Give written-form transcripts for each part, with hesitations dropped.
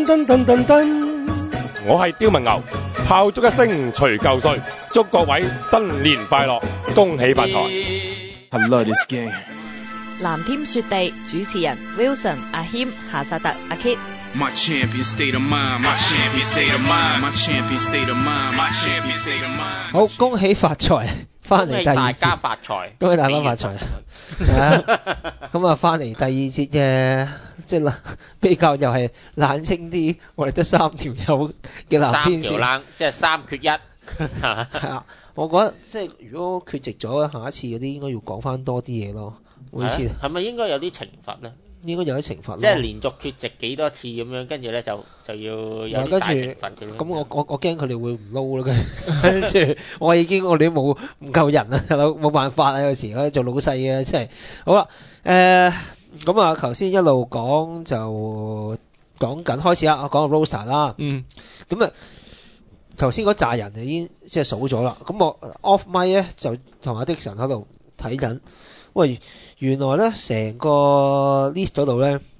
噔噔噔噔，我係刁文牛，炮竹一聲除舊歲，祝各位新年快樂，恭喜發財。 I love this game。 藍天雪地主持人 Wilson、阿謙、夏薩特、阿 Kit。 My champion state of mind, my champion state of mind, my champion state of mind, my champion state of mind。 好，恭喜發財，翻嚟第二節， 大家發財， 恭喜大家發財。咁啊，翻嚟第二節嘅，即係比較又係冷清啲，我哋得3條友嘅藍天線， 三條冷，即係3缺1。 係啊，我覺得即係如果缺席咗，下一次嗰啲應該要講翻多啲嘢咯。每次係咪應該有啲懲罰咧？ 應該有啲懲罰咯， 即係連續缺席幾多次咁樣，跟住咧就要有啲大懲罰嘅。 咁我驚佢哋會唔撈咯，跟住我哋都冇唔夠人啊，冇辦法啊，有時做老細嘅即係好啦。咁啊，頭先一路講就講緊開始啦，我講個 roster 啦。咁啊，頭先嗰扎人已經即係數咗啦。咁我 off mic 咧就同阿 Dixon 喺度睇緊。喂，原來咧成個 list 嗰度咧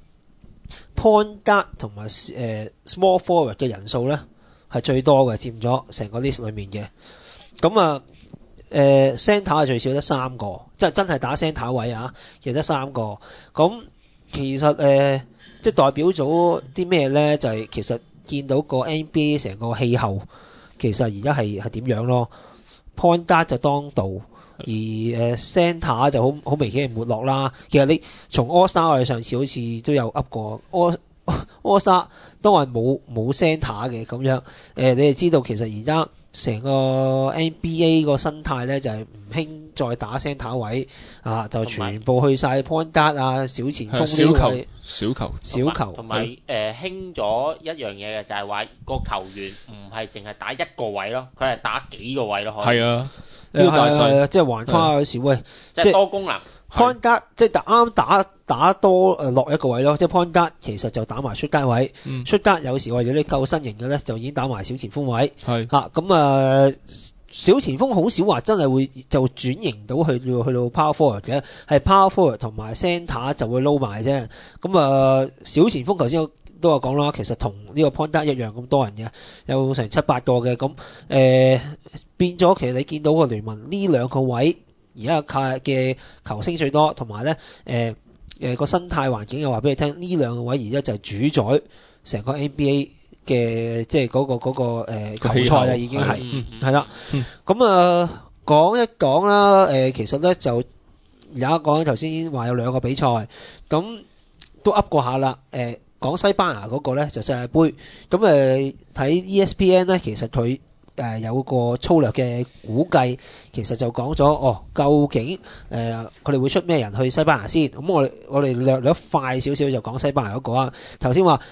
point guard 同埋small forward 嘅人數咧係最多嘅，佔咗成個 list 裡面嘅。咁啊center 係最少得3個，即係真係打 center 位啊，其實得3個。咁其實即係代表咗啲咩咧？就係其實見到個 NBA 成個氣候其實而家係點樣咯。point guard 就當道。而center 就好明顯係沒落啦。其實你從 All Star 我哋上次好似都有噏過 All Star 都係冇 center 嘅咁樣。你哋知道其實而家成個 NBA 個生態咧就係唔興再打 center 位啊，就全部去晒 point guard 啊、小前鋒小球同埋興咗一樣嘢嘅就係話個球員唔係淨係打一個位咯，佢係打幾個位咯。 係啊。呢個大細即係橫跨有時喂， 即係多功能 point guard 即係啱打多落一個位咯，即係 point guard 其實就打埋出街位，出街有時或者你夠身形嘅咧就已經打埋小前鋒位，咁小前鋒好少話真係會就轉型到去到 power forward 嘅，係 power forward 同埋 center 就會撈埋啫。咁小前鋒頭先都有講啦，其實同呢個 point guard 一樣咁多人嘅，有成7-8個嘅。咁變咗其實你見到個聯盟呢兩個位而家嘅球星最多，同埋咧個生態環境又話俾你聽，呢兩個位而家就係主宰成個 NBA 嘅即係嗰個球賽啦，已經係啦。咁講一講啦，其實咧就而家講頭先話有2個比賽，咁都噏過下啦。講西班牙嗰個咧就世界盃，咁睇 ESPN 咧，其實佢有個粗略嘅估計，其實就講咗究竟佢哋會出咩人去西班牙先。咁我哋略快少少就講西班牙嗰個啊。頭先話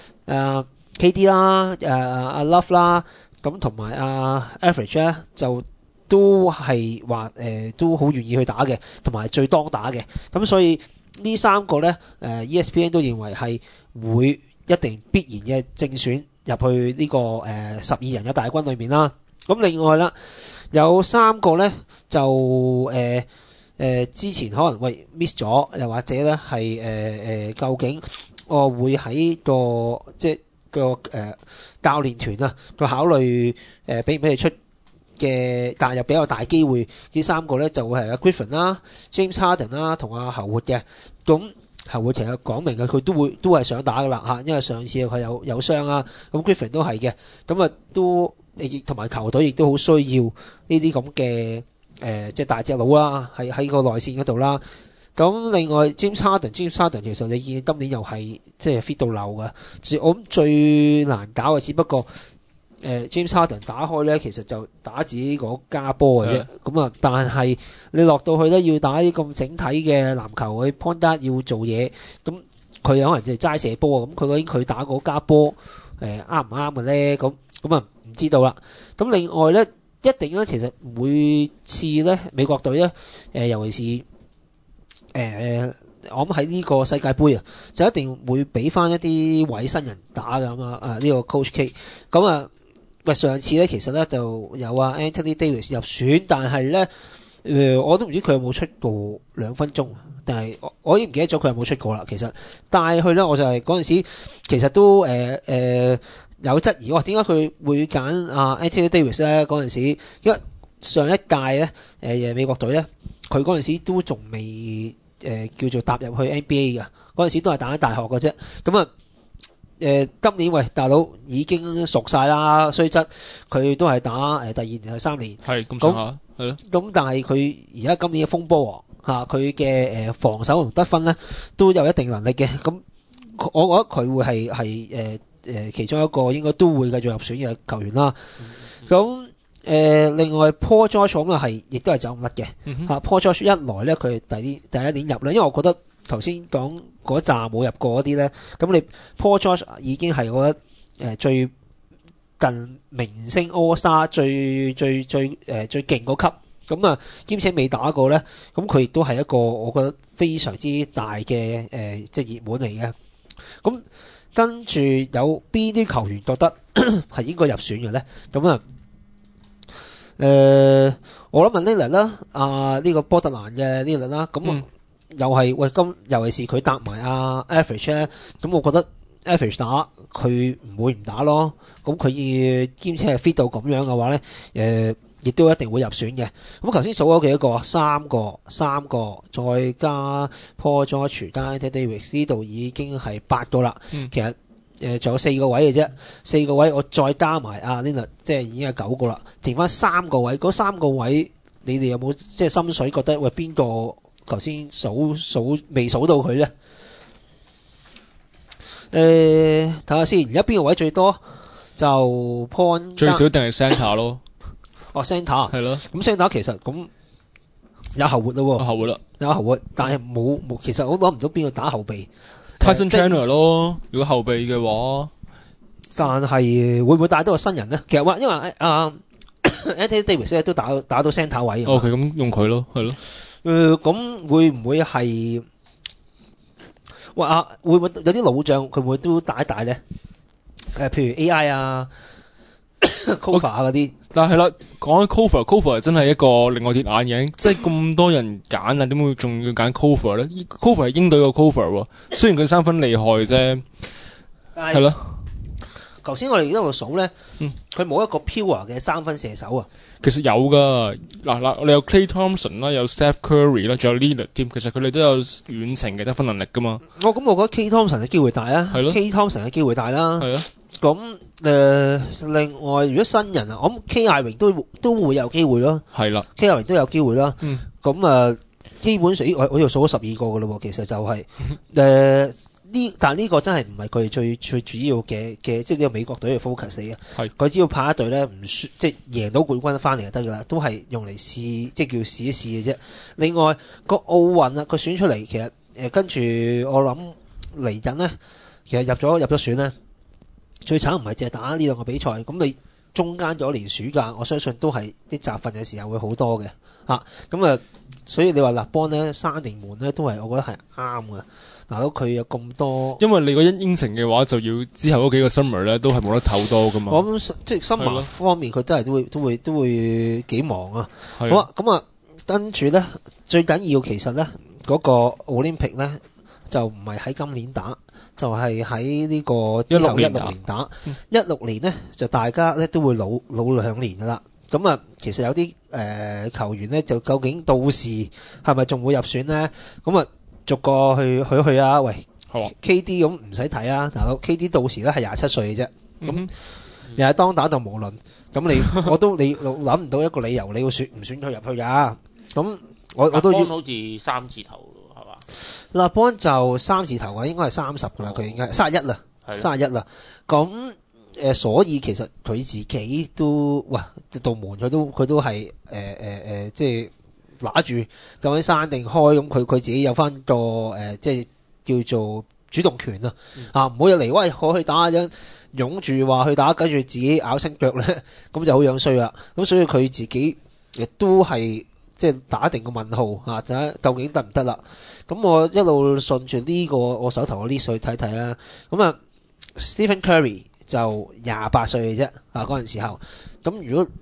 KD 啦，阿 Love 啦，咁同埋阿 Average 咧就都係話都好願意去打嘅，同埋最當打嘅。咁所以呢3個咧ESPN 都認為係會一定必然嘅正選入去呢個12人嘅大軍裏面啦。咁另外啦，有3個咧就之前可能miss 咗，又或者咧係究竟我會喺個即係個教練團啊個考慮俾唔俾佢出嘅，但係又比較大機會呢3個咧就會係阿 Griffin 啦、James Harden 啦同阿侯活嘅。咁侯活其實講明嘅，佢都係想打噶啦嚇，因為上次佢有傷啊，咁 Griffin 都係嘅，咁都亦同埋球隊亦都好需要呢啲咁嘅即係大隻佬啦，喺個內線嗰度啦。咁另外 James Harden 其實你見今年又係即係 fit 到漏嘅，我諗最難搞嘅只不過James Harden 打開咧，其實就打自己嗰家波嘅啫。咁但係你落到去咧，要打啲咁整體嘅籃球，去 point guard 要做嘢，咁佢可能就係齋射波啊。咁佢究竟佢打嗰家波啱唔啱嘅咧？咁唔知道啦。咁另外咧，一定咧，其實每次咧美國隊咧尤其是我諗喺呢個世界盃啊，就一定會俾翻一啲位新人打㗎嘛。呢個 Coach K 咁上次咧其實咧就有Anthony Davis 入選，但係咧我都唔知佢有冇出過2分鐘，但係我已經唔記得咗佢有冇出過啦。其實帶去咧，我就係嗰陣時其實都有質疑，點解佢會揀Anthony Davis 咧？嗰陣時，因為上一屆咧美國隊咧，佢嗰陣時都仲未叫做踏入去 NBA 嘅，嗰陣時都係打緊大學嘅啫。咁啊今年大佬已經熟晒啦，雖則佢都係打第2年第3年， 係咁上下，係咯。咁但係佢而家今年嘅風波王佢嘅防守同得分咧都有一定能力嘅。咁我覺得佢會係其中一個應該都會繼續入選嘅球員啦。咁另外 Paul George 咁係亦都係走唔甩嘅。Paul George 一來咧，佢第一年入咧，因為我覺得頭先講嗰紮冇入過嗰啲咧，咁你 Paul George 已經係我覺得最近明星 All Star 最勁嗰級。咁啊，兼且未打過咧，咁佢亦都係一個我覺得非常之大嘅即係熱門嚟嘅。咁跟住有邊啲球員覺得係應該入選嘅咧？咁啊，我諗問 Lillard 啦，呢個波特蘭嘅 Lillard 啦，咁又係尤其是佢搭埋Average 咧，咁我覺得 Average 打佢唔會唔打咯。咁佢兼且係 fit 到咁樣嘅話咧，亦都一定會入選嘅。咁頭先數咗幾多個？3個，再加 Paul George 加 Anthony Davis 呢度已經係8個啦。其實仲有4個位嘅啫，4個位我再加埋Lillard，即係已經係9個啦，剩翻3個位。嗰3個位你哋有冇即係心水覺得邊個頭先數未數到佢咧？睇下先，而家邊個位最多？就 Point 最少定係 Center 咯。 center 係咯， 咁 center 其實咁有後活咯喎，有後活，但係冇，其實我諗唔到邊個打後備。 Tyson Chandler 咯，如果後備嘅話， 但係會唔會帶到個新人咧？其實因為Anthony Davis 都打到 center 位。 OK， 咁用佢咯，係咯。 咁會唔會係會唔會有啲老將佢會唔會都打一打咧？譬如 AI Cover 嗰啲， 但係啦，講起 Cover 真係一個令我跌眼鏡，即係咁多人揀點會仲要揀 Cover 咧 ？Cover 係鷹隊個 Cover 喎，雖然佢3分厲害啫，係咯。 頭先我哋一路數咧，佢冇一個 pure 嘅3分射手啊。 其實有㗎，嗱，你有 Klay Thompson 啦，有 Steph Curry 啦，仲有 Lillard 添，其實佢哋都有遠程嘅得分能力㗎嘛。 咁我覺得 Klay Thompson 嘅機會大啊，係咯 Klay Thompson 嘅機會大啦，係啊。咁另外如果新人我諗 K 艾榮都會有機會咯，係啦 ，K 艾榮都有機會啦。咁基本上我又數咗12個㗎咯喎，其實就係但係呢個真係唔係佢哋最主要嘅即係呢個美國隊嘅 focus 嚟嘅。係佢只要派一隊咧唔輸，即係贏到冠軍翻嚟就得㗎啦，都係用嚟試，即係叫試一試嘅啫。另外個奧運佢選出嚟，其實跟住我諗嚟緊咧，其實入咗選咧。最慘唔係淨係打呢2個比賽，咁你中間咗年暑假，我相信都係啲集訓嘅時候會好多嘅咁所以你話立邦咧山定門咧都係我覺得係啱嘅。嗱，到佢有咁多， 因為你個應承嘅話，就要之後嗰幾個 summer 咧都係冇得唞多噶嘛。 我諗即係 summer 方面，佢真係都會幾忙啊。好啊，咁跟住咧最緊要其實咧嗰個 Olympic 咧就唔係喺今年打。就係喺呢個之後16年打，16年咧就大家咧都會老2年㗎啦。咁其實有啲球員咧就究竟到時係咪仲會入選咧？咁逐個去啊！喂，好啊 KD 咁唔使睇啊，嗱，KD 到時咧係27歲嘅啫，咁又係當打就無論。咁你諗唔到一個理由你要選唔選佢入去㗎？咁我都要好似3字頭。 立邦就3字頭應該係30㗎啦，佢應該31啦，31啦。咁所以其實佢自己都道門佢都係即係拿住究竟閂定開，咁佢自己有翻個即係叫做主動權啊，唔好入嚟喂我去打陣擁住話去打，跟住自己咬聲腳咧，咁就好樣衰啦。咁所以佢自己亦都係即係打定個問號究竟得唔得啦？咁我一路順住呢個我手頭嘅呢歲睇睇啦。咁Stephen Curry 就28歲嘅啫嗰陣時候。咁如果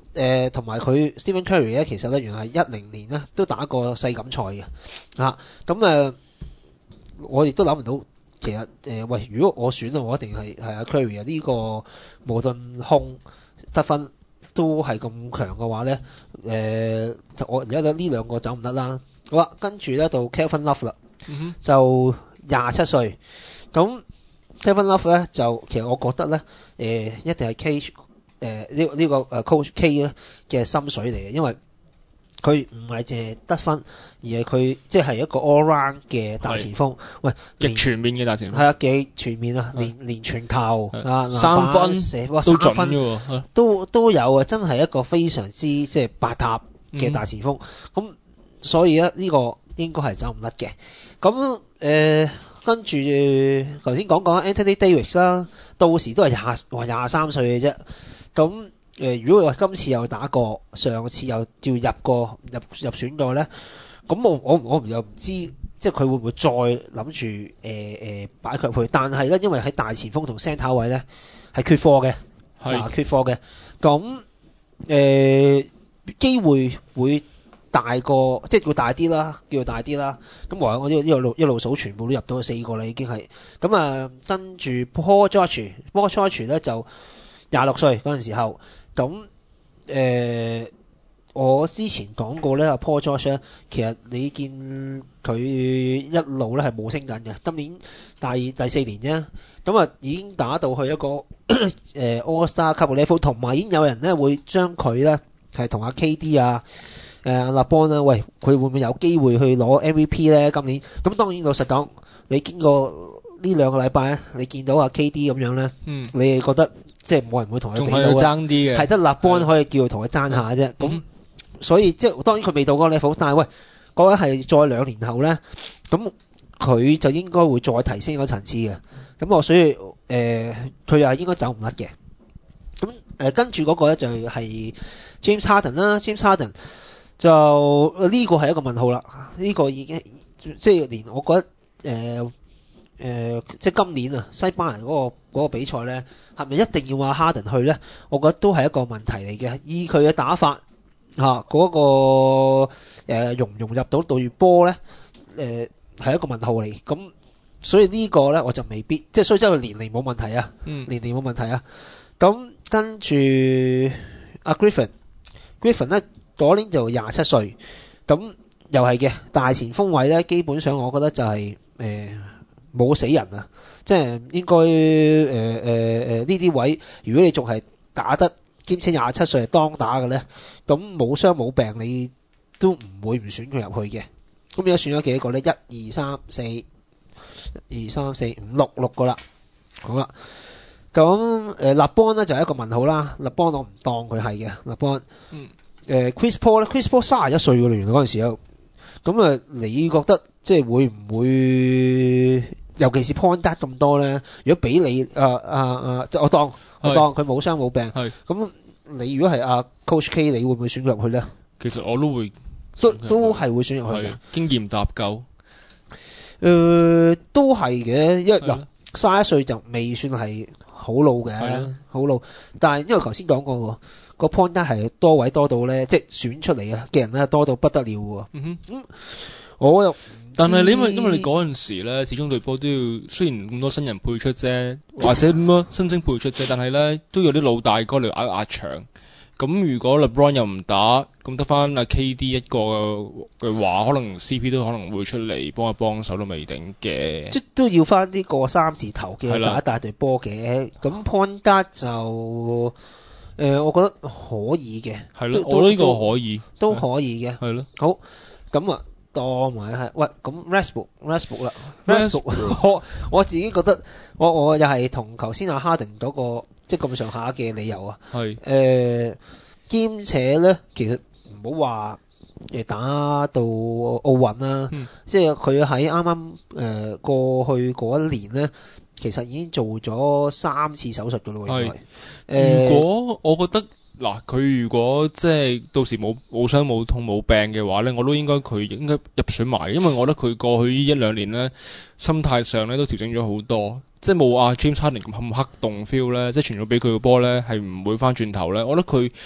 同埋佢 Stephen Curry 咧，其實咧原來係10年咧都打過世錦賽嘅咁我亦都諗唔到，其實喂，如果我選啊，我一定係阿 Curry 啊，呢個無論控得分都係咁強嘅話咧，我而家呢兩個走唔得啦。好啦，跟住咧到 Kevin Love 啦，就27歲，咁 Kevin Love 咧就其實我覺得咧一定係 K 呢個Coach K 咧嘅心水嚟嘅，因為佢唔係淨係得分，而係佢即係一個 all round 嘅大前鋒。喂， 極全面嘅大前鋒。 係啊，幾全面啊，連傳球三分射都準嘅喎， 都有啊，真係一個非常之即係百搭嘅大前鋒。咁所以咧呢個應該係走唔甩嘅。咁跟住頭先講 Anthony Davis 啦，到時都係23歲嘅啫。咁如果話今次又打過，上次又叫入選過咧，咁我又唔知，即係佢會唔會再諗住擺佢入去？但係咧，因為喺大前鋒同 centre 位咧係缺貨嘅，缺貨嘅。咁機會會大過，即係會大啲啦，叫做大啲啦。咁我一路數全部都入到4個啦，已經係。咁跟住 Paul George 咧就26歲嗰陣時候。咁我之前講過咧，Paul George 咧，其實你見佢一路咧係冇升緊嘅，今年第4年啫，咁已經打到去一個All Star 級嘅 level， 同埋已經有人咧會將佢咧係同阿 KD 啊、LeBron 啦，喂，佢會唔會有機會去攞 MVP 咧？今年咁當然老實講，你經過呢2個禮拜咧，你見到阿 KD 咁樣咧，你覺得即係冇人會同佢比到嘅， 爭啲嘅， 係得LeBron可以叫佢同佢爭下啫。咁所以即係當然佢未到嗰個 level， 但係喂，嗰位係再2年後咧，咁佢就應該會再提升嗰層次嘅。咁所以佢又應該走唔甩嘅。咁跟住嗰個咧就係 James Harden 啦。James Harden 就呢個係一個問號啦。呢個已經即係連我覺得即係今年啊，西班牙嗰個比賽咧，係咪一定要話哈登去咧？我覺得都係一個問題嚟嘅。以佢嘅打法嗰個融唔融入到對波咧，係一個問號嚟。咁所以呢個咧我就未必，即係雖則佢年齡冇問題啊，年齡冇問題啊。咁跟住阿 Griffin 咧嗰年就27歲，咁又係嘅大前鋒位咧，基本上我覺得就係冇死人啊，即係應該呢啲位，如果你仲係打得兼且27歲係當打嘅咧，咁冇傷冇病你都唔會唔選佢入去嘅。咁而家選咗幾多個咧？1、2、3、4、1、2、3、4、5、6個啦。好啦，咁LeBron咧就係一個問號啦。LeBron我唔當佢係嘅LeBron。Chris Paul 咧 ，Chris Paul 31歲嘅原來嗰陣時候。咁你覺得即係會唔會，尤其是 point guard 咁多咧？如果俾你我當佢冇傷冇病，咁你如果係阿 Coach K，你會唔會選佢入去咧？ 其實我都會， 都係會選入去嘅。 經驗搭夠， 都係嘅，因為31歲就未算係好老嘅，好老。但係因為頭先講過喎。個 point 係多位多到咧，即係選出嚟嘅人咧多到不得了喎。我又但係你因為你嗰陣時咧，始終隊波都要，雖然咁多新人輩出啫，或者咁多新星輩出啫，但係咧都有啲老大哥嚟壓場。咁如果 LeBron 又唔打，咁得翻阿 KD 一個嘅話，可能 CP 都可能會出嚟幫一幫手都未定嘅。 即都要翻呢個3字頭嘅打一大隊波嘅。咁 point guard 就我覺得可以嘅，係咯， 我呢個可以， 都可以嘅， 係咯。 好，咁當埋係，喂，咁 Westbrook 啦 ，Westbrook，我自己覺得，我又係同頭先阿 Harden 嗰個即係咁上下嘅理由啊，係，兼且咧，其實唔好話打到奧運啦，即係佢喺啱啱過去嗰一年咧。其實已經做咗3次手術㗎咯喎， 如果我覺得嗱，佢如果即係到時冇傷冇痛冇病嘅話咧，我都應該佢應該入選埋，因為我覺得佢過去呢1-2年咧，心態上咧都調整咗好多，即係冇阿 James Harden 咁黑洞 feel 咧，即係傳咗俾佢個波咧係唔會翻轉頭咧，我覺得佢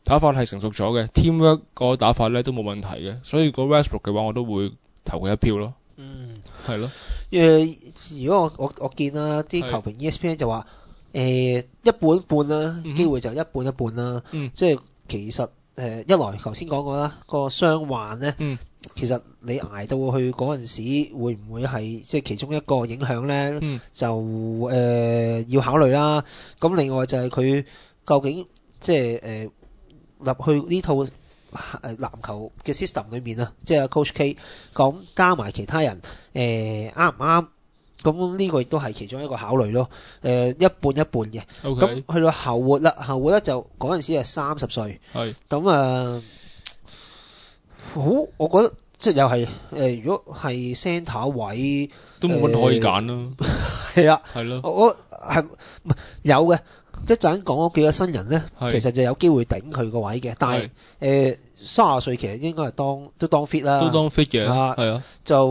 打法係成熟咗嘅 ，teamwork 嗰個打法咧都冇問題嘅，所以個 Westbrook 嘅話我都會投佢一票咯。係咯。 如果我見啦，啲球評 ESPN 就話一半一半啦，機會就一半一半啦。即係其實一來頭先講過啦，個傷患咧，其實你捱到去嗰陣時，會唔會係即係其中一個影響咧？就要考慮啦。咁另外就係佢究竟即係入去呢套籃球嘅 system 裏面啊，即係 Coach K 講加埋其他人啱唔啱？咁呢個亦都係其中一個考慮咯。一半一半嘅。咁去到後活啦，後活咧就嗰陣時係30歲。咁好，我覺得即係又係如果係 centre 位都冇乜可以揀咯。 係啦。 係咯。 我係有嘅。一陣講嗰幾個新人咧，其實就有機會頂佢個位嘅，但係30歲其實應該係都當 fit 啦， 都當 fit 嘅，係啊。 就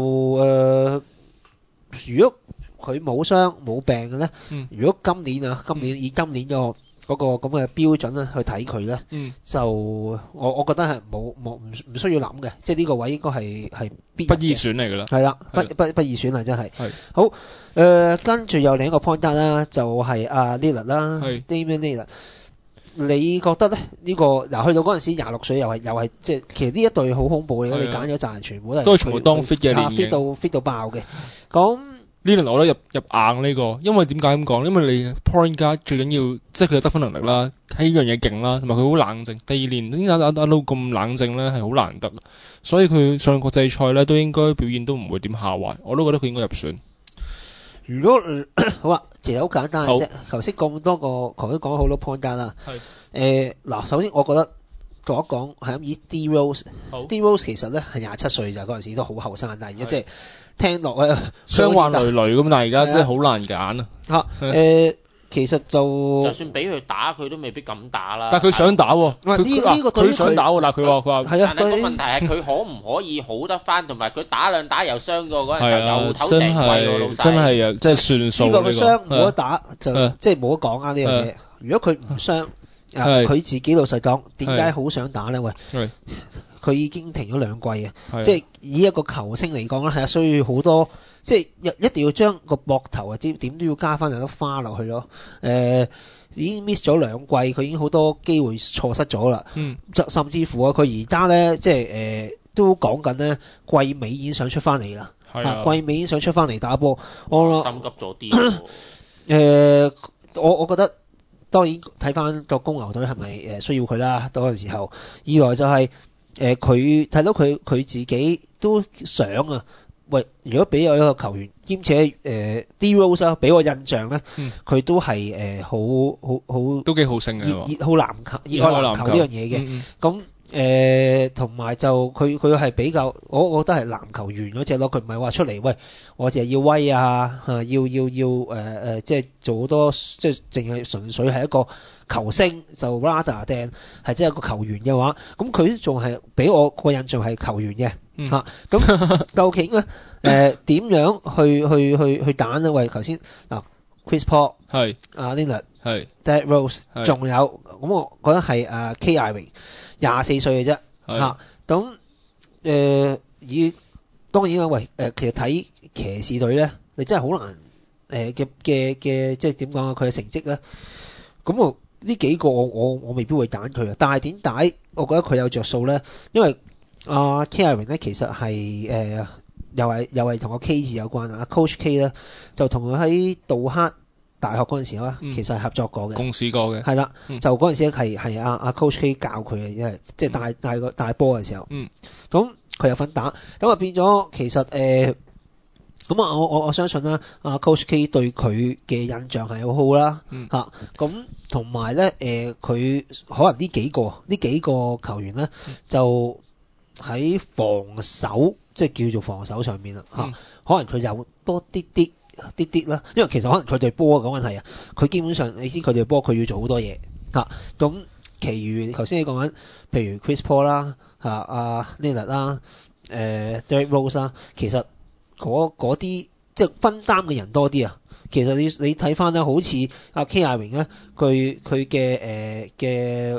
如果佢冇傷冇病嘅咧，如果今年以今年嗰個咁嘅標準咧去睇佢咧，就我覺得係唔需要諗嘅，即係呢個位應該係必不易選嚟㗎啦。 係啦，不易選啊，真係。好，跟住有另一個 point 啦，就係阿 Lillard 啦 ，Damian Lillard。你覺得咧呢個嗱去到嗰陣時26歲又係即係其實呢一隊好恐怖嘅，你揀咗陣全部都係全部當 fit 嘅年齡 ，fit 到爆嘅。咁呢輪我覺得入硬呢個，因為點解咁講？因為你 point guard 最緊要即係佢有得分能力啦，喺呢樣嘢勁啦，同埋佢好冷靜。第二年點解打到咁冷靜咧？係好難得，所以佢上國際賽咧都應該表現都唔會點下滑。我都覺得佢應該入選。 如果好啊，其實好簡單嘅啫。頭先咁多個，頭先講咗好多 point guard啦。嗱，首先我覺得講一講係咁以 D Rose，D Rose 其實咧係27歲咋，嗰陣時都好後生，但係而家即係聽落咧傷患累累咁，但係而家真係好難揀啊。 其實就算俾佢打，佢都未必敢打啦。 但係佢想打喎，佢想打喎，嗱佢話係啊。 但係個問題係佢可唔可以好得翻，同埋佢打兩打又傷過嗰陣時候又唞成季喎，老細。 真係啊，真係算數。 呢個佢傷冇得打就即係冇得講啊呢樣嘢。如果佢唔傷，佢自己老實講，點解好想打咧？喂，佢已經停咗2季啊，即係以一個球星嚟講咧，係需要好多。即係一定要將個膊頭啊，點都要加翻兩粒花落去咯。已經 miss 咗2季，佢已經好多機會錯失咗啦。甚至乎啊，佢而家咧即係都講緊咧，季尾已經想出翻嚟啦。季尾已經想出翻嚟打波，我心急咗啲。 我覺得當然睇翻個公牛隊係咪需要佢啦？嗰陣時候，二來就係佢睇到佢自己都想啊。喂，如果俾我一個球員，兼且D Rose 啊，俾我印象咧，佢都係好都幾好勝嘅， 熱愛籃球呢樣嘢嘅。咁同埋就佢係比較，我覺得係籃球員嗰隻咯。佢唔係話出嚟，喂，我淨係要威啊，要即係做好多，即係淨係純粹係一個球星就 rather than 係即係一個球員嘅話，咁佢仲係俾我個印象係球員嘅。咁究竟咧點樣去打呢？喂，頭先嗱 Chris Paul 係 Lillard 係 Derrick Rose 仲有咁，我覺得係K Irving 24歲嘅啫。咁以當然啦，喂其實睇騎士隊咧，你真係好難嘅即係點講啊？佢嘅成績咧，咁我呢幾個我未必會揀佢啊。但係點解我覺得佢有着數咧？因為K Irving 咧其實係又係同個 K 字有關啊。Coach K 咧就同佢喺杜克大學嗰陣時候其實係合作過嘅， 共事過嘅。係啦，就嗰陣時係阿 Coach K 教佢嘅，因為即係帶波嘅時候。咁佢有份打，咁啊變咗其實咁我相信啦，阿 Coach K 對佢嘅印象係好好啦。咁同埋咧佢可能呢幾個球員咧就喺防守，即係叫做防守上面啦，可能佢有多啲啦，因為其實可能佢對波講緊係啊，佢基本上你知佢對波佢要做好多嘢咁其餘頭先你講緊，譬如 Chris Paul 啦Lillard 啦Derrick Rose 啦，其實嗰啲即係分擔嘅人多啲啊。其實你睇翻咧，好似阿 K Irving 咧，佢嘅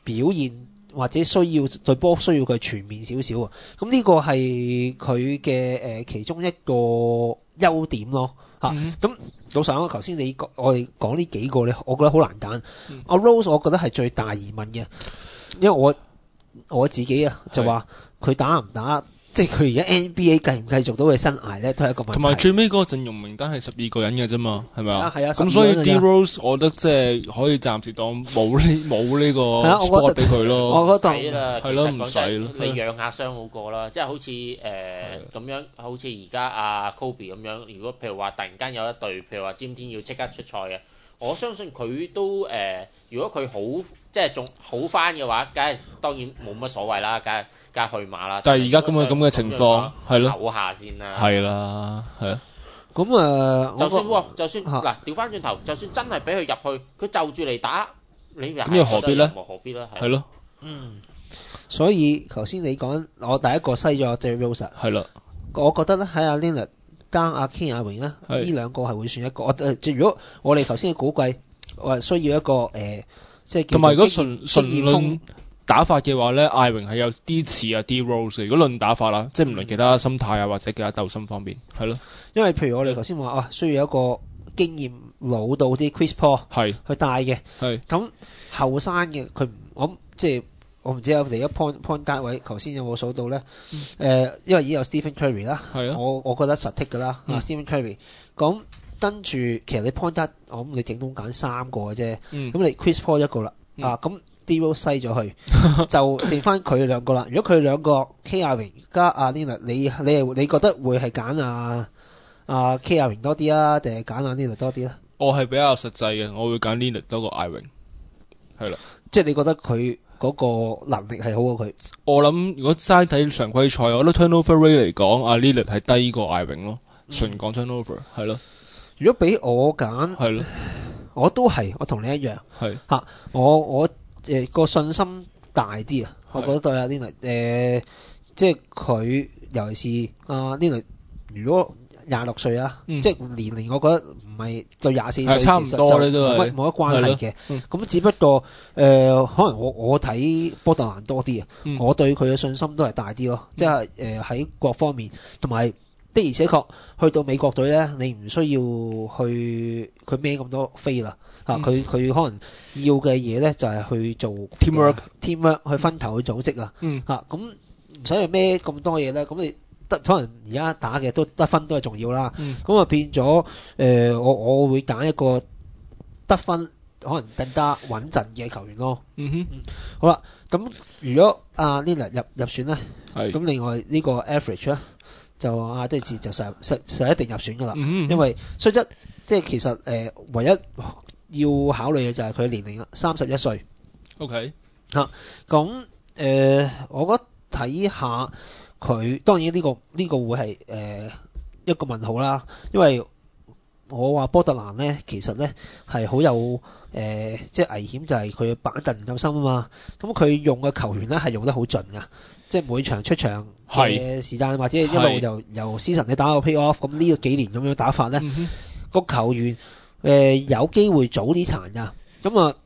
表現或者需要對波需要佢全面少少啊。咁呢個係佢嘅其中一個優點咯嚇。咁老實講，頭先我哋講呢幾個咧，我覺得好難揀。阿 Rose 我覺得係最大疑問嘅，因為我自己啊就話佢打唔打？即係佢而家 NBA 繼唔繼續到佢生涯咧，都係一個問題。 同埋最尾嗰個陣容名單係12個人嘅啫嘛，係咪啊？ 係啊。 咁所以 D Rose 我覺得即係可以暫時當冇呢個 spot 俾佢咯。 我覺得唔使啦， 係咯，唔使咯。 你養下傷好過啦，即係好似咁樣，好似而家阿 Kobe 咁樣。如果譬如話突然間有一隊，譬如話尖天要即刻出賽嘅，我相信佢都如果佢好即係仲好翻嘅話，梗係當然冇乜所謂啦，梗係去馬啦。就係而家咁嘅情況，係咯。 唞下先啦。 係啦，係啊。 咁就算嗱調翻轉頭，就算真係俾佢入去，佢就住嚟打，你咁又何必咧？ 何必咧？ 係咯。 所以頭先你講，我第一個篩咗 Derrick Rose。 係啦。 我覺得咧喺阿 Lillard 加阿 King 阿榮咧，呢兩個係會選一個。如果我哋頭先嘅估計，我係需要一個即係同埋如果純論打法嘅話咧，艾榮係有啲似啊 D Rose。如果論打法啦，即係唔論其他心態啊或者其他鬥心方面，係咯。因為譬如我哋頭先話需要一個經驗老到啲 Chris Paul 去帶嘅。係。咁後生嘅佢我唔知我哋一 point guard 位，頭先有冇數到咧？因為已經有 Stephen Curry 啦。係啊。我覺得實剔㗎啦。Stephen Curry。咁跟住其實你 point guard，我諗你頂多揀3個嘅啫。咁你 Chris Paul 一個啦。咁D Rose 篩咗去，就剩翻佢兩個啦。如果佢兩個 K 亞榮加阿 Lillard，你覺得會係揀阿 K 亞榮多啲啊，定係揀阿 Lillard 多啲咧？ 我係比較實際嘅，我會揀 Lillard 多過艾榮。係啦， 即係你覺得佢嗰個能力係好過佢？ 我諗如果齋睇常規賽，我覺得 turnover rate 嚟講，阿 Lillard 係低過艾榮咯。純講 turnover 係咯。 如果俾我揀，係咯，我都係，我同你一樣。係嚇，我個信心大啲啊！我覺得對阿 Lillard 即係佢尤其是阿 Lillard，如果26歲啊，即係年齡我覺得唔係到24歲， 差唔多咧都係冇乜關係嘅。咁只不過可能我睇波特蘭多啲啊，我對佢嘅信心都係大啲咯。即係喺各方面，同埋的而且確去到美國隊咧，你唔需要去佢孭咁多飛啦。佢可能要嘅嘢咧就係去做 teamwork 去分頭去組織啊。咁唔使去孭咁多嘢咧，咁你可能而家打嘅得分都係重要啦。咁啊變咗我會揀一個得分可能更加穩陣嘅球員咯。好啦，咁如果阿 Lillard 入選咧，咁另外呢個 average 咧就阿德治就實一定入選噶啦。因為雖則即係其實唯一要考慮嘅就係佢年齡31歲。OK。咁我覺得睇下佢，當然呢個會係一個問號啦，因為我話波特蘭咧，其實咧係好有即係危險，就係佢板凳唔夠深啊嘛。咁佢用嘅球員咧係用得好盡噶，即係每場出場嘅時間或者一路由 season 你打到 playoff， 咁呢個幾年咁樣打法咧，個球員有機會早啲殘㗎。咁啊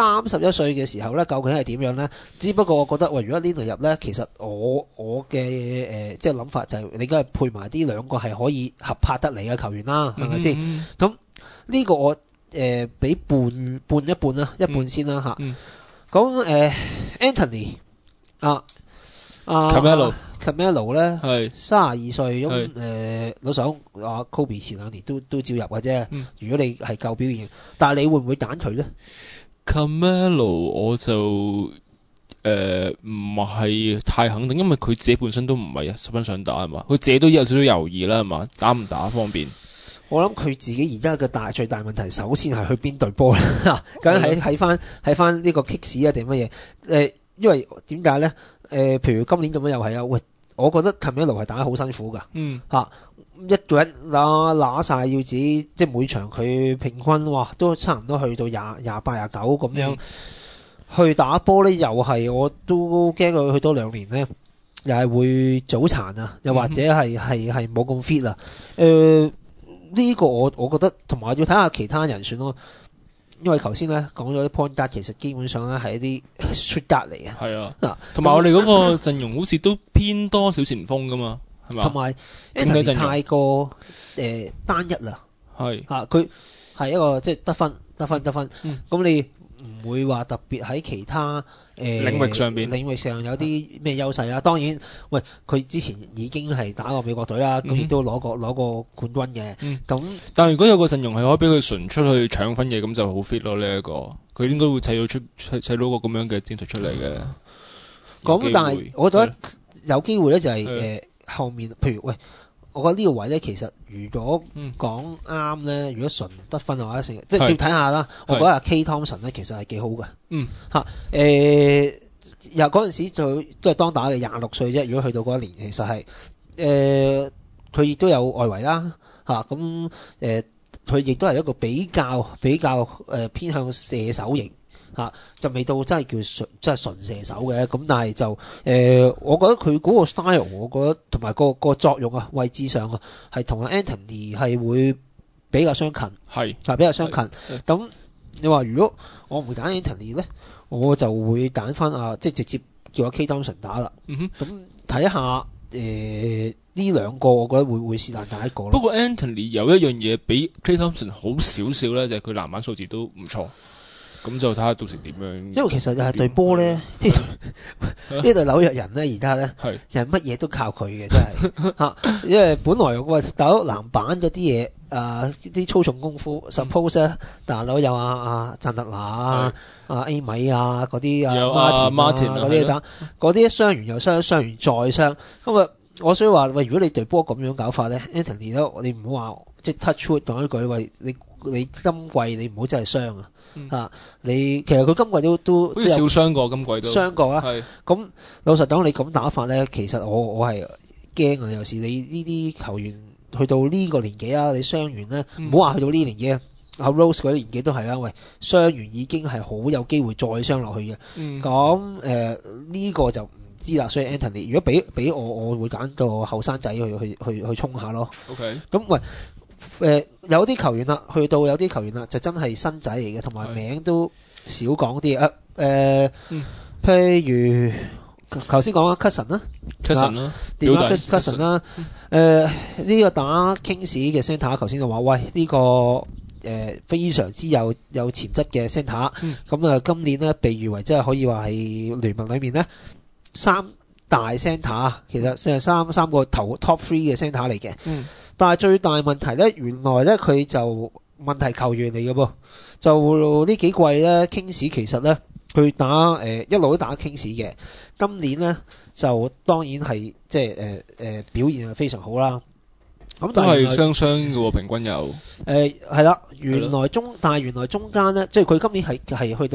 31歲嘅時候咧，究竟係點樣咧？只不過我覺得如果 Lillard 入咧，其實我嘅即係諗法就係你梗係配埋啲兩個係可以合拍得嚟嘅球員啦，係咪先？咁呢個我俾半一半啦，一半先啦嚇。咁Anthony Carmelo 咧係32歲咁老實講阿 Kobe 前2年都照入嘅啫。如果你係夠表現，但係你會唔會揀佢咧？Carmelo 我就唔係太肯定，因為佢自己本身都唔係十分想打係嘛，佢自己都有少少猶豫啦係嘛，打唔打方面。 我諗佢自己而家嘅最大問題，首先係去邊隊波啦，梗係喺翻呢個 Kicks 啊定乜嘢？因為點解咧？譬如今年咁樣又係啊，我覺得 Carmelo 係打得好辛苦㗎。一個人拿晒要自己，即係每場佢平均都差唔多去到28、29咁樣去打波咧，又係我都驚佢去多2年咧，又係會早殘啊，又或者係冇咁 fit 啊。呢個我覺得同埋要睇下其他人選咯。 因為頭先咧講咗啲 point guard 其實基本上咧係一啲 shoot guard 嚟嘅。 係啊，同埋我哋嗰個陣容好似都偏多小前鋒噶嘛，係嘛？ 同埋 Anthony 太過單一啦。係佢係一個即係得分。咁你唔會話特別喺其他領域上有啲咩優勢啊？當然，喂，佢之前已經係打過美國隊啦，咁亦都攞過冠軍嘅。咁但係如果有個陣容係可以俾佢純出去搶分嘅，咁就好 fit 咯。呢一個佢應該會砌到個咁樣嘅戰術出嚟嘅。 咁但係我覺得有機會咧，就係後面，譬如喂。我覺得呢個位咧，其實如果講啱咧，如果純得分嘅話，即係要睇下啦。我覺得阿 K Thompson 咧其實係幾好嘅。又嗰陣時就都係當打嘅26歲啫。如果去到嗰一年，其實係佢亦都有外圍啦。咁佢亦都係一個比較偏向射手型。就未到真係叫純射手嘅，咁但係就我覺得佢嗰個 style， 我覺得同埋個作用啊，位置上啊，係同阿 Anthony 係會比較相近，比較相近。咁你話如果我唔會揀 Anthony 咧，我就會揀翻即係直接叫阿 K Thompson 打啦。咁睇下呢兩個，我覺得會是但打一個咯。 不過 Anthony 有一樣嘢比 K Thompson 好少少咧，就係佢籃板數字都唔錯。咁就睇下到時點樣。因為其實又係隊波咧，呢隊紐約人咧，而家咧又係乜嘢都靠佢嘅，真係因為本來我打籃板嗰啲嘢，啲粗重功夫 ，suppose 咧，大佬有贊特拿A 米嗰啲有 Martin 嗰啲打，嗰啲傷完又傷，傷完再傷。咁我所以話喂，如果你隊波咁樣搞法咧 ，Anthony 咧，你唔好話即係 touch wood 講一句，喂，你今季你唔好真係傷你其實佢今季都好似少傷過，今季都傷過啦。咁老實講，你咁打法咧，其實我係驚啊！有時你呢啲球員去到呢個年紀啊，你傷完咧，唔好話去到呢年紀啊，阿 Rose 嗰啲年紀都係啦。喂，傷完已經係好有機會再傷落去嘅。咁呢個就唔知啦。所以 Anthony 如果俾我會揀個後生仔去衝下咯。 OK。 咁喂。有啲球員啦，去到有啲球員啦，就真係新仔嚟嘅，同埋名都少講啲譬如頭先講Cousin 啦，Cousin 啦，呢個打 Kings 嘅 centre， 頭先就話喂呢個非常之有潛質嘅 centre，咁今年咧被譽為真係可以話係聯盟裏面咧三大 centre， 其實三個頭 top 3嘅 centre 嚟嘅。但係最大問題咧，原來咧佢就問題球員嚟嘅噃，就呢幾季咧 Kings 其實咧佢打一路都打 Kings 嘅，今年咧就當然係即係表現係非常好啦。咁都係雙嘅喎，平均有係啦，但係原來中間咧，即係佢今年係去到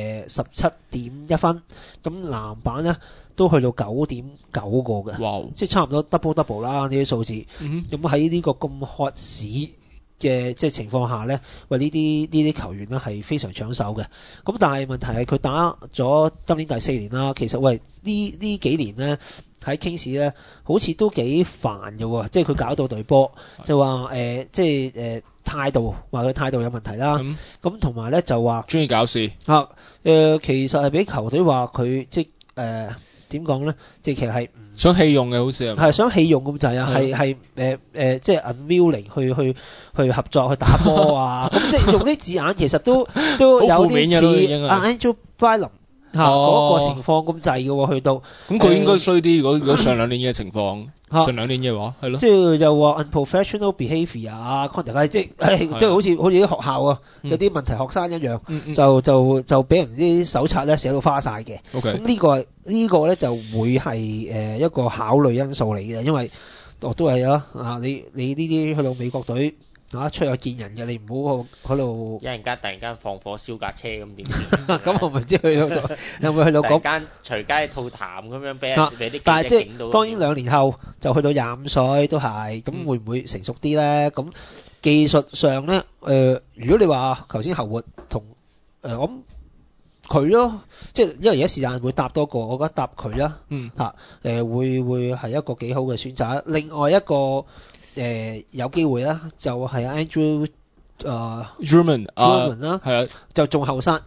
17.1分，咁籃板咧都去到9.9個嘅， 哇！ 即係差唔多 double 啦呢啲數字。咁喺呢個咁 hot 市嘅即係情況下咧，喂呢啲球員咧係非常搶手嘅。咁但係問題係佢打咗今年第4年啦，其實喂呢幾年咧喺 Kings 咧好似都幾煩嘅喎，即係佢搞到隊波就話即係態度，話佢態度有問題啦。咁同埋咧就話中意搞事其實係俾球隊話佢即係點講咧？即係其實係想棄用嘅，好似係想棄用咁滯啊！係即係 unwilling 去合作去打波啊！咁即係用啲字眼，其實都有啲似阿 Andrew Bynum 嗰個情況咁滯嘅喎，去到咁佢應該衰啲。如果上2年嘅情況，上2年嘅話係咯， 即係又話 unprofessional behaviour 啊 conduct 即係好似啲學校啊有啲問題學生一樣，就俾人啲手冊咧寫到花晒嘅。咁呢個咧就會係一個考慮因素嚟嘅，因為我都係你呢啲去到美國隊。出去見人嘅，你唔好喺度。 一陣間突然間放火燒架車咁點？ 咁我唔知去到度有冇去到嗰間隨街吐痰咁樣俾啲記者但係即影到。 係當然2年後就去到25歲都係，咁會唔會成熟啲咧？咁技術上咧，如果你話頭先侯活同我諗佢咯，即係因為而家時間會搭多個，我覺得搭佢啦。會係一個幾好嘅選擇。另外一個。有機會啦，就係 Andrew Drummond 啦， 係啊， 就仲後生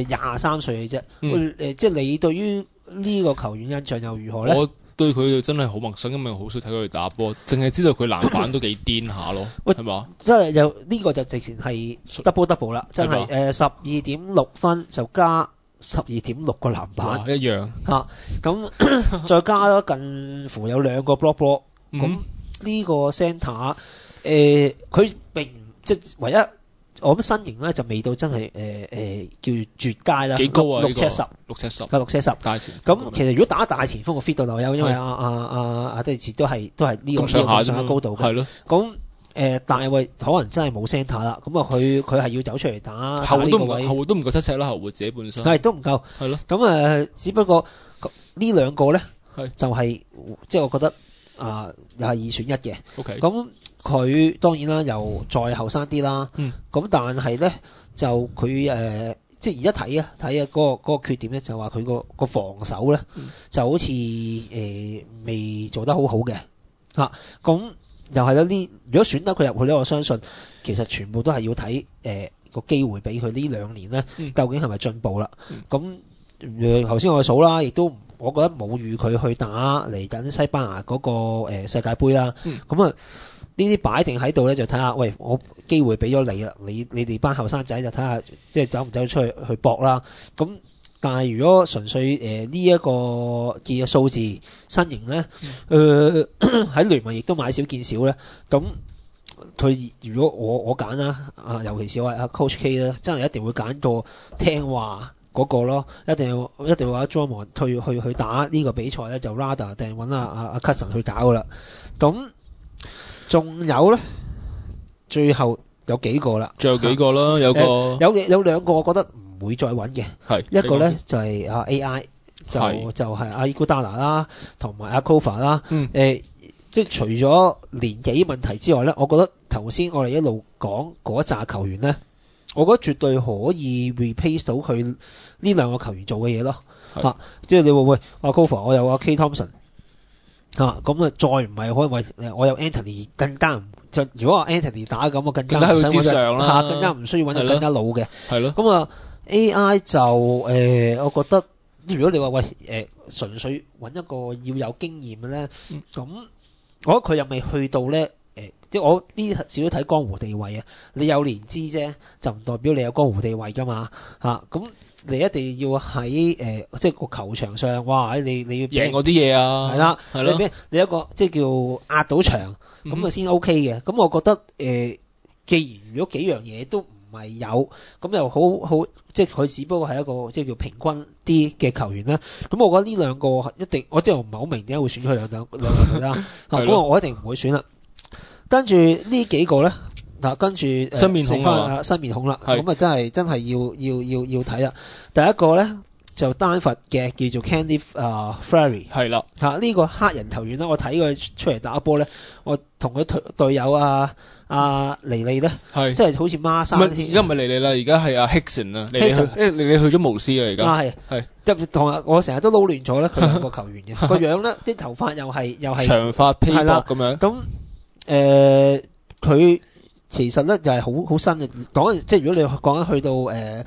，23歲嘅啫。即係你對於呢個球員印象又如何咧？ 我對佢真係好陌生，因為好少睇佢打波，淨係知道佢籃板都幾癲下咯，係嘛？ 即係有呢個就直情係 double 啦，真係12.6分就加12.6個籃板， 一樣嚇。咁再加咗近乎有2個 block ball，咁呢個 centre 佢並即係唯一。我諗身形咧就未到真係叫絕佳啦， 幾高啊 ？6'10，6'10， 大前。 咁其實如果打大前鋒個 fit 度就有，因為阿迪治都係呢個上下高度嘅。係咯。咁但係喂，可能真係冇 centre 啦。咁啊，佢係要走出嚟打後都唔夠7尺啦，後活自己本身。 係都唔夠。係咯。咁只不過呢兩個咧就係即係我覺得又係2選1嘅。 OK。 咁佢當然啦，又再後生啲啦。咁但係咧，就佢即係而家睇嗰個缺點咧，就話佢個防守咧，就好似未做得好好嘅嚇。咁又係啦，如果選得佢入去咧，我相信其實全部都係要睇個機會俾佢呢2年咧，究竟係咪進步啦？咁頭先我數啦，亦都我覺得冇預佢去打嚟緊西班牙嗰個世界盃啦。咁啊〜呢啲擺定喺度咧，就睇下，喂，我機會俾咗你啦，你哋班後生仔就睇下，即係走唔走出去搏啦。咁但係如果純粹呢一個嘅數字身形咧，喺聯盟亦都買少見少咧。咁佢如果我揀啦，尤其是阿 Coach K 咧，真係一定會揀個聽話嗰個咯，一定會話 Drummond 去打呢個比賽咧，就 Rada 定揾阿 Cousin 去搞噶啦。咁仲有咧，最後有幾個啦？ 仲有幾個啦？ 有兩個我覺得唔會再揾嘅。 係一個咧就係AI，就係阿伊古達拿啦，同埋阿 Kova 啦。即係除咗年紀問題之外咧，我覺得頭先我哋一路講嗰紮球員咧，我覺得絕對可以 replace 到佢呢兩個球員做嘅嘢咯。即係你會唔會阿 Kova 我有阿 K Thompson。咁再唔係可能我有 Anthony 更加唔就如果話 Anthony 打咁我更加唔去之上啦， 更加唔需要揾到更加老嘅。 係咯。 咁AI 就我覺得如果你話喂純粹揾一個要有經驗嘅咧，咁我覺得佢又未去到咧即係我呢少少睇江湖地位啊，你有年資啫，就唔代表你有江湖地位㗎嘛咁。你一定要喺即係個球場上，哇！你要贏嗰啲嘢啊， 係啦，你一個即係叫壓到場咁啊先 OK 嘅。咁我覺得既然如果幾樣嘢都唔係有，咁又好即係佢只不過係一個即係叫平均啲嘅球員啦。咁我覺得呢兩個一定，我即係唔係好明點解會選佢兩個啦。咁我一定唔會選啦。跟住呢幾個咧。跟住新面孔啦， 新面孔啦，咁啊真係要睇啦。第一個咧就丹佛嘅叫做 Kenneth Faried 係啦， 呢個黑人球員咧，我睇佢出嚟打波咧，我同佢隊友尼利咧，即係好似孖生添。 而家唔係尼利啦，而家係阿 Hickson 啦，尼利去咗巫師啦，而家係即同我成日都撈亂咗咧，佢兩個球員嘅個樣咧，啲頭髮又係長髮披膊咁樣。 咁佢。其實咧就係好新嘅，即係如果你講緊去到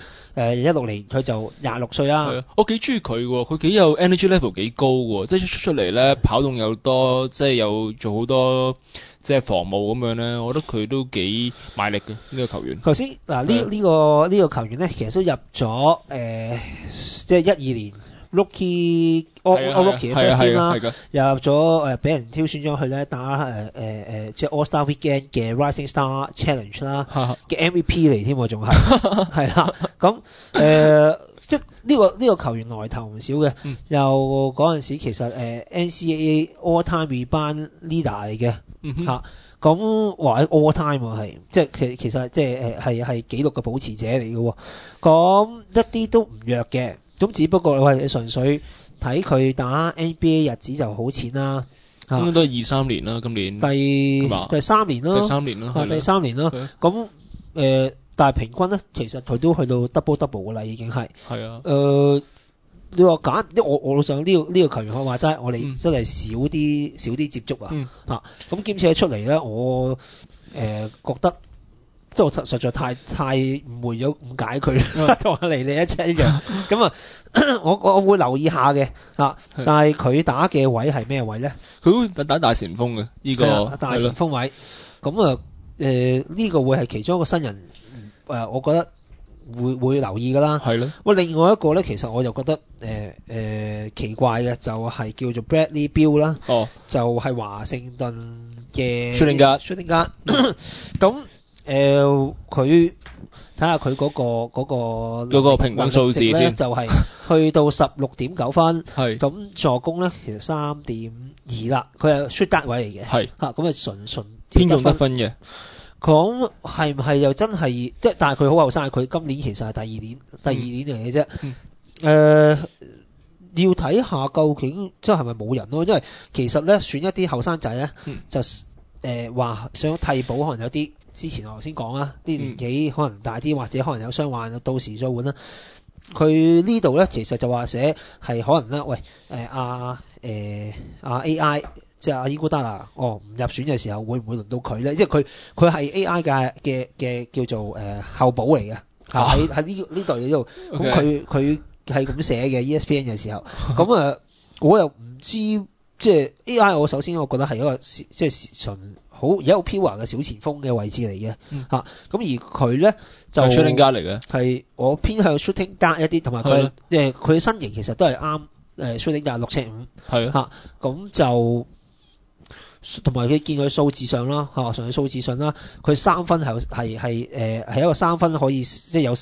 16年，佢就26歲啦。 係啊，我幾中意佢喎，佢幾有 energy level 幾高喎，即係出嚟咧跑動又多，即係又做好多即係防務咁樣咧，我覺得佢都幾賣力嘅呢個球員。 頭先嗱呢個球員咧，其實都入咗即係12年。Rookie 嘅 first team 啦，又入咗俾人挑選咗去咧打即係 All Star Weekend 嘅 Rising Star Challenge 啦嘅 MVP 嚟添喎，仲係啦。咁即係呢個球員來頭唔少嘅，又嗰陣時其實NCAA All Time Rebound Leader 嚟嘅嚇。咁話喺 All Time 係即係其實即係係紀錄嘅保持者嚟嘅喎。咁一啲都唔弱嘅。咁只不過你純粹睇佢打 NBA 日子就好淺啦， 應該都係23年啦，今年第3年咯，第三年咯。咁但係平均咧，其實佢都去到 double 㗎啦，已經係。係啊。你話揀，因為我想呢個球員我話齋，我哋真係少啲接觸啊。咁兼且出嚟咧，我覺得即係我實在太誤解佢，同阿尼利一隻一樣。咁啊，我會留意下嘅嚇，但係佢打嘅位係咩位咧？ 佢打大前鋒嘅呢個大前鋒位。咁啊呢個會係其中一個新人我覺得會留意㗎啦。係咯。喂，另外一個咧，其實我就覺得奇怪嘅就係叫做 Bradley Beal 啦。哦。就係華盛頓嘅 shooting guard。咁佢睇下佢嗰個平均數字先， 就係去到 16.9 分。係。咁助攻咧，其實 3.2 啦。佢係 shoot guard 位嚟嘅。係。嚇，咁係純偏重得分嘅。 講係唔係又真係即係？但係佢好後生，佢今年其實係第二年嚟嘅啫。要睇下究竟即係咪冇人咯？因為其實咧選一啲後生仔咧，就話想替補，可能有啲之前我頭先講啦，啲年紀可能大啲，或者可能有傷患，到時再換啦。佢呢度咧其實就話寫係可能啦，喂AI。即係阿伊古達拿，唔入選嘅時候會唔會輪到佢咧？即係佢係 AI 嘅叫做後補嚟嘅，喺呢度呢度。咁佢係咁寫嘅 ESPN 嘅時候，咁我又唔知即係 AI。首先我覺得係一個即係純好而家好 pure 嘅小前鋒嘅位置嚟嘅嚇。咁而佢咧就 shooting guard 嚟嘅，係我偏向 shooting guard 一啲，同埋佢佢身形其實都係啱shooting guard 6尺5係嚇。咁就同埋佢見佢數字上啦，上佢數字上啦，佢三分係一個三分可以即係有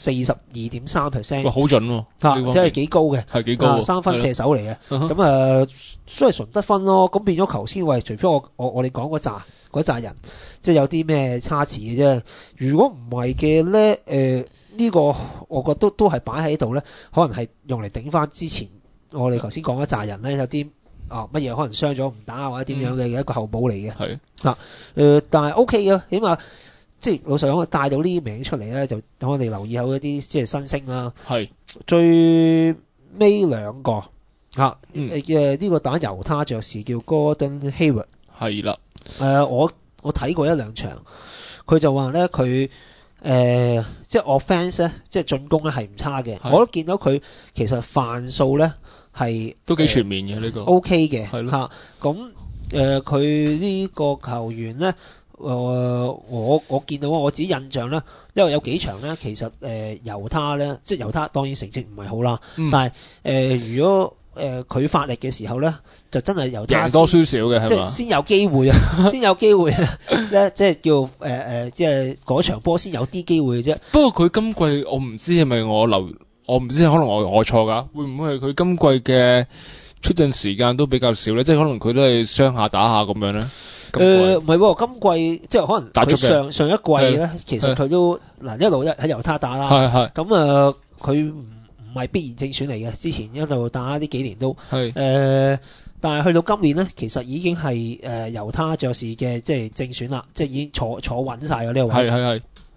42.3%， 好準喎， 即係幾高嘅， 係幾高三分射手嚟嘅，咁所以純得分咯。咁變咗頭先喂，除非我哋講嗰扎人，即係有啲咩差池嘅啫。如果唔係嘅咧，呢個我覺得都係擺喺度咧，可能係用嚟頂翻之前我哋頭先講嗰扎人咧，有啲。乜嘢可能傷咗唔打或者點樣嘅一個後補嚟嘅，係但係 OK 嘅，起碼即係老實講，帶到呢啲名出嚟咧，就等我哋留意下一啲即係新星啦。係最尾兩個呢個打猶他爵士叫 Gordon Hayward 係啦。我睇過一兩場，佢就話咧佢即係 offense 咧，即係進攻咧係唔差嘅。我都見到佢其實犯數咧。係都幾全面嘅呢個 OK 嘅嚇。咁佢呢個球員咧，我見到我自己印象咧，因為有幾場咧，其實猶他咧，即係猶他當然成績唔係好啦，但係如果佢發力嘅時候咧，就真係猶他贏多少少嘅係嘛， 即係先有機會啊，先有機會咧，即係叫即係嗰場波先有啲機會嘅啫。 不過佢今季我唔知係咪我唔知可能我錯㗎，會唔會係佢今季嘅出陣時間都比較少咧？即係可能佢都係雙下打下咁樣咧。 唔係喎，今季即係可能佢上一季咧，其實佢都一路喺猶他打啦。係。咁佢唔係必然正選嚟嘅，之前一路打呢幾年都係。但係去到今年咧，其實已經係猶他爵士嘅即係正選啦，即係已經坐穩曬嘅呢個位。係。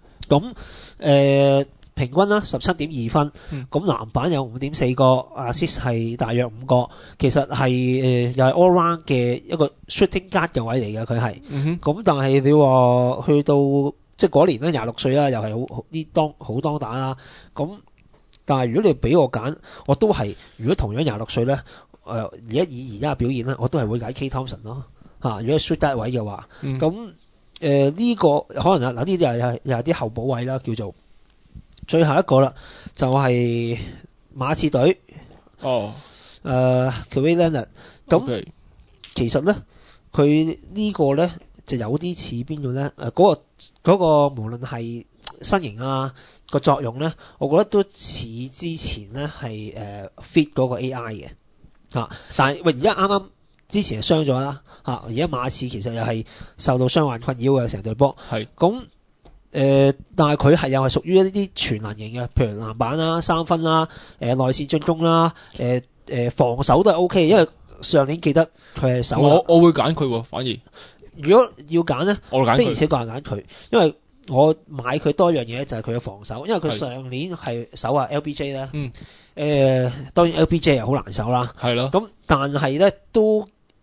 咁平均啦17.2分，咁籃板有5.4個，assist 係大約5個，其實係又係 all round 嘅一個 shooting guard 嘅位嚟嘅佢係，咁但係你話去到即係嗰年咧26歲啦，又係好當打啦，咁但係如果你俾我揀，我都係如果同樣26歲咧，以而家嘅表現咧，我都係會揀 K Thompson 咯，如果 shoot guard 位嘅話，咁呢個可能呢啲又係啲後補位啦，叫做。最後一個啦，就係馬刺隊。Kawhi Leonard。咁其實咧，佢呢個咧就有啲似邊個咧？嗰個無論係身形個作用咧，我覺得都似之前咧係fit 嗰個 AI 嘅。但係而家啱啱之前係傷咗啦。而家馬刺其實又係受到傷患困擾嘅成隊波。係。咁。但係佢又係屬於一啲全能型嘅，譬如籃板啦、三分啦、內線進攻啦、防守都係 OK，因為上年記得佢係守。我會揀佢喎，反而。如果要揀咧， 我揀佢。 的而且確係揀佢，因為我買佢多樣嘢就係佢嘅防守，因為佢上年係守下 LBJ 咧。當然 LBJ 係好難守啦。係咯。咁但係咧都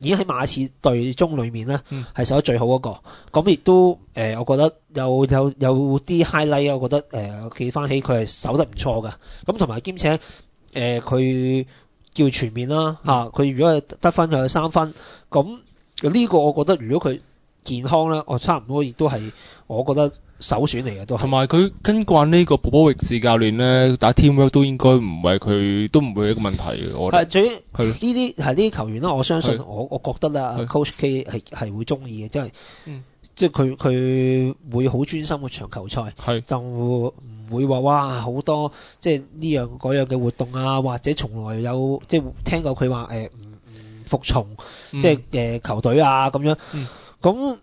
已經喺馬刺隊中裏面咧係守得最好嗰個。咁亦都我覺得有啲 highlight 我覺得記翻起佢係守得唔錯㗎。咁同埋兼且佢叫全面啦嚇，佢如果係得分佢係3分，咁呢個我覺得如果佢健康咧，我差唔多亦都係我覺得首選嚟嘅都係。同埋佢跟慣呢個保波域治教練咧，打 teamwork 都應該唔係佢都唔會係一個問題嘅。我覺得最呢啲球員啦，我相信我覺得啦，Coach K 係會中意嘅，即係佢會好專心嘅場球賽，就唔會話哇好多即係呢樣嗰樣嘅活動啊，或者從來有即係聽過佢話唔服從即係球隊啊咁樣。咁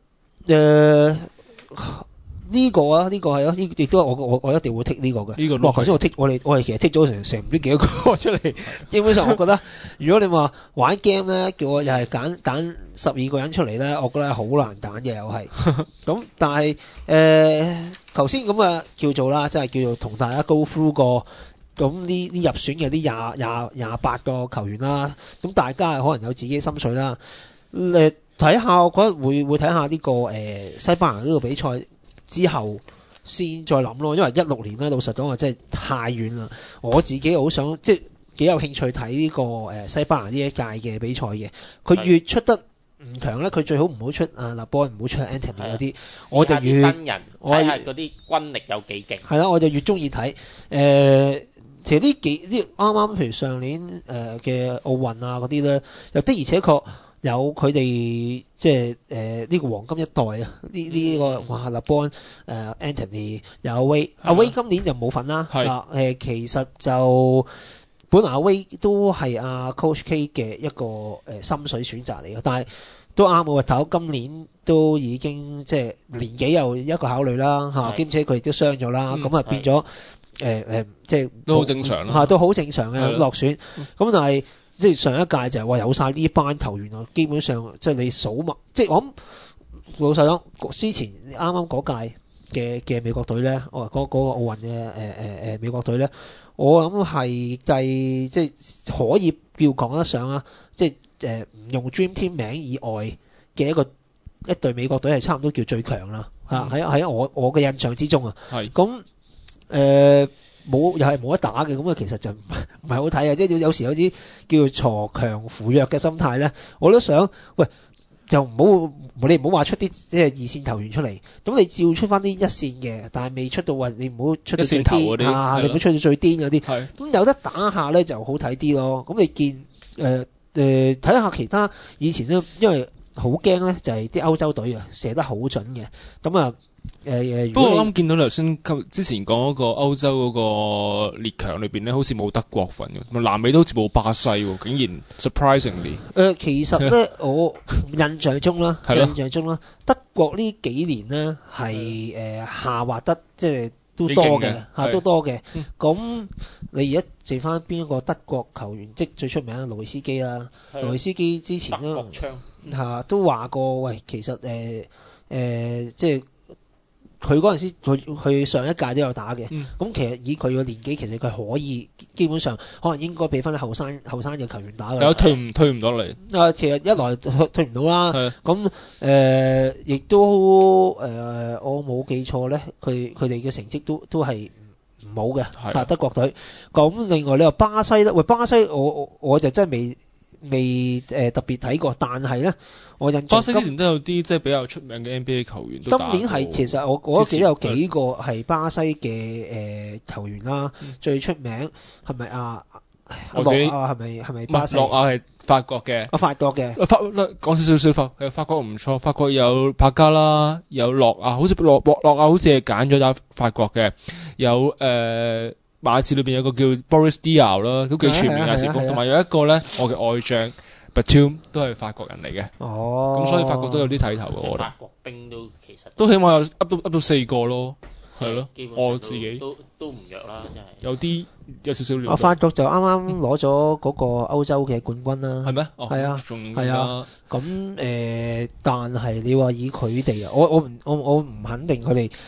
呢個係啊，亦都我一定會剔呢個嘅。呢個頭先我哋其實剔咗成唔知幾多個出嚟。基本上我覺得，如果你話玩 game 咧，叫我又係揀12個人出嚟咧，我覺得係好難揀嘅又係。咁但係頭先咁叫做啦，即係叫做同大家 go through 過咁呢入選嘅啲28個球員啦。咁大家可能有自己心水啦。睇下，我覺得會睇下呢個西班牙呢個比賽之後先再諗咯，因為16年咧，老實講話真係太遠啦。我自己好想即係幾有興趣睇呢個西班牙呢一屆嘅比賽嘅。佢越出得唔強咧，佢最好唔好出勒邦，唔好出 Anthony 嗰啲，我就越新人睇下嗰啲軍力有幾勁。係啦，我就越中意睇其實呢啱譬如上年嘅奧運啊嗰啲咧，又的而且確。有佢哋即係呢個黃金一代啊！呢個哇勒邦Anthony 有阿威今年就冇份啦。其實就本來阿威都係阿 Coach K 嘅一個心水選擇嚟嘅，但係都啱喎。頭今年都已經即係年紀又一個考慮啦嚇，兼且佢亦都傷咗啦，咁變咗即係都好正常啦嚇，都好正常嘅落選。咁但係即係上一屆就係話有晒呢班球員啊，基本上即係你數埋，即係我諗老實講，之前啱啱嗰屆嘅美國隊咧，嗰個奧運嘅美國隊咧，我諗係計即係可以叫講得上啊，即係唔用 Dream Team 名以外嘅一隊美國隊係差唔多叫最強啦嚇，喺我嘅印象之中啊，咁又係冇得打嘅，咁其實就唔係好睇啊！即係有時有啲叫做鋤強扶弱嘅心態咧，我都想喂就你唔好話出啲即係二線球員出嚟，咁你照出翻啲一線嘅，但係未出到話你唔好出到最癲啊！你唔好出到最癲嗰啲，咁有得打下咧就好睇啲咯。咁你見睇下其他以前咧，因為好驚咧就係啲歐洲隊啊射得好準嘅，咁啊。 不過我啱見到頭先之前講嗰個歐洲嗰個列強裏邊咧，好似冇德國份嘅，南美都好似冇巴西喎，竟然 surprisingly。 其實咧，我印象中啦，德國呢幾年咧係下滑得即係都多嘅嚇，都多嘅。咁你而家剩翻邊一個德國球員，即係最出名嘅路易斯基啦。路易斯基之前咧都話過，喂，其實即係。佢嗰陣時，佢上一屆都有打嘅。咁其實以佢個年紀，其實佢可以基本上可能應該俾翻啲後生嘅球員打㗎。 有退唔到嚟。 其實一來退唔到啦。咁亦都我冇記錯咧，佢哋嘅成績都係唔好嘅。德國隊。咁另外你話巴西咧，巴西我就真係未特別睇過，但係咧。我印象巴西之前都有啲即係比較出名嘅 NBA 球員都打過。 今年係其實我記得有幾個係巴西嘅球員啦，最出名係咪阿洛亞係咪巴西？ 洛亞係法國嘅。 法國嘅。 講少少法國唔錯，法國有帕加啦，有洛亞，好似洛亞好似係揀咗打法國嘅，有馬刺裏邊有個叫 Boris Diaw 啦，都幾全面嘅前鋒，同埋有一個咧我嘅愛將。Batum 都係法國人嚟嘅，咁所以法國都有啲睇頭嘅，我覺得。 法國兵都其實都起碼有噏到4個咯，係咯，我自己都唔弱啦，真係。有少少料。 法國就啱啱攞咗嗰個歐洲嘅冠軍啦。 係咩？ 係啊，係啊。咁但係你話以佢哋啊，我唔肯定佢哋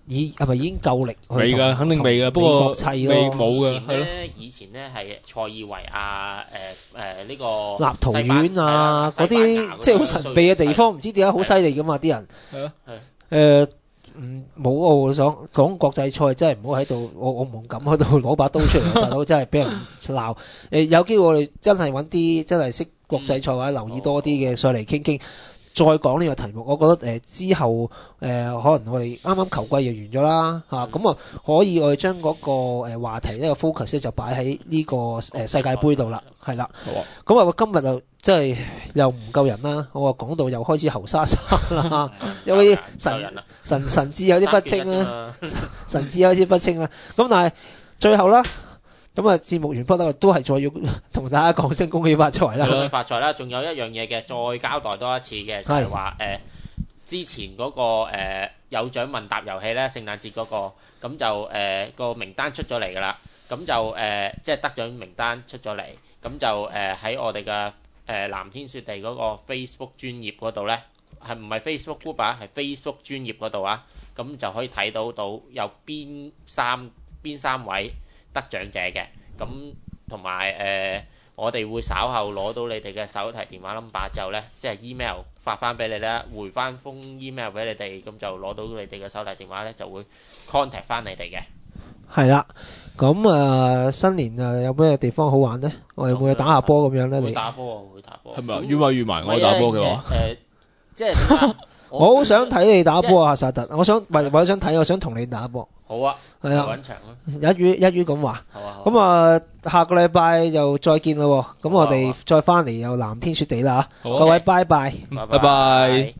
係咪已經夠力？ 未㗎，肯定未㗎。不過未冇㗎，係咯。 以前咧係塞爾維亞呢個立陶宛啊嗰啲，即係好神秘嘅地方，唔知點解好犀利㗎嘛啲人。 係啊。 冇我想講國際賽真係唔好喺度，我唔敢喺度攞把刀出嚟，大佬真係俾人鬧。有機會我哋真係揾啲真係識國際賽或者留意多啲嘅上嚟傾傾。再講呢個題目，我覺得之後可能我哋啱啱球季就完咗啦嚇，咁啊可以我哋將嗰個話題呢個 focus 咧就擺喺呢個世界盃度啦，係啦。咁啊，我今日就真係又唔夠人啦，我話講到又開始喉沙沙啦，有啲神志有啲不清啦，神志有啲不清啦。咁但係最後啦。咁啊，節目完畢啦，都係再要同大家講聲恭喜發財啦！ 恭喜發財啦！仲有一樣嘢嘅，再交代多一次嘅，就係話之前嗰個有獎問答遊戲咧，聖誕節嗰個，咁就個名單出咗嚟㗎啦，咁就即係得獎名單出咗嚟，咁就喺我哋嘅藍天雪地嗰個 Facebook 專頁嗰度咧，係唔係 Facebook group 啊？係 Facebook 專頁嗰度啊，咁就可以睇到有邊三位得獎者嘅，咁同埋我哋會稍後攞到你哋嘅手提電話 number 之後咧，即係 email 發翻俾你啦，回翻封 email 俾你哋，咁就攞到你哋嘅手提電話咧，就會 contact 翻你哋嘅。係啦，咁新年有咩地方好玩咧？我哋會打下波咁樣咧？你打波會打波。 係咪預埋我打波嘅話？ 即係我好想睇你打波啊，薩特！我想同你打波。 好啊， 係啊， 揾場啦。 一於咁話。 好啊。 咁啊，下個禮拜就再見啦喎。咁我哋再翻嚟又藍天雪地啦嚇。各位拜拜。 拜拜。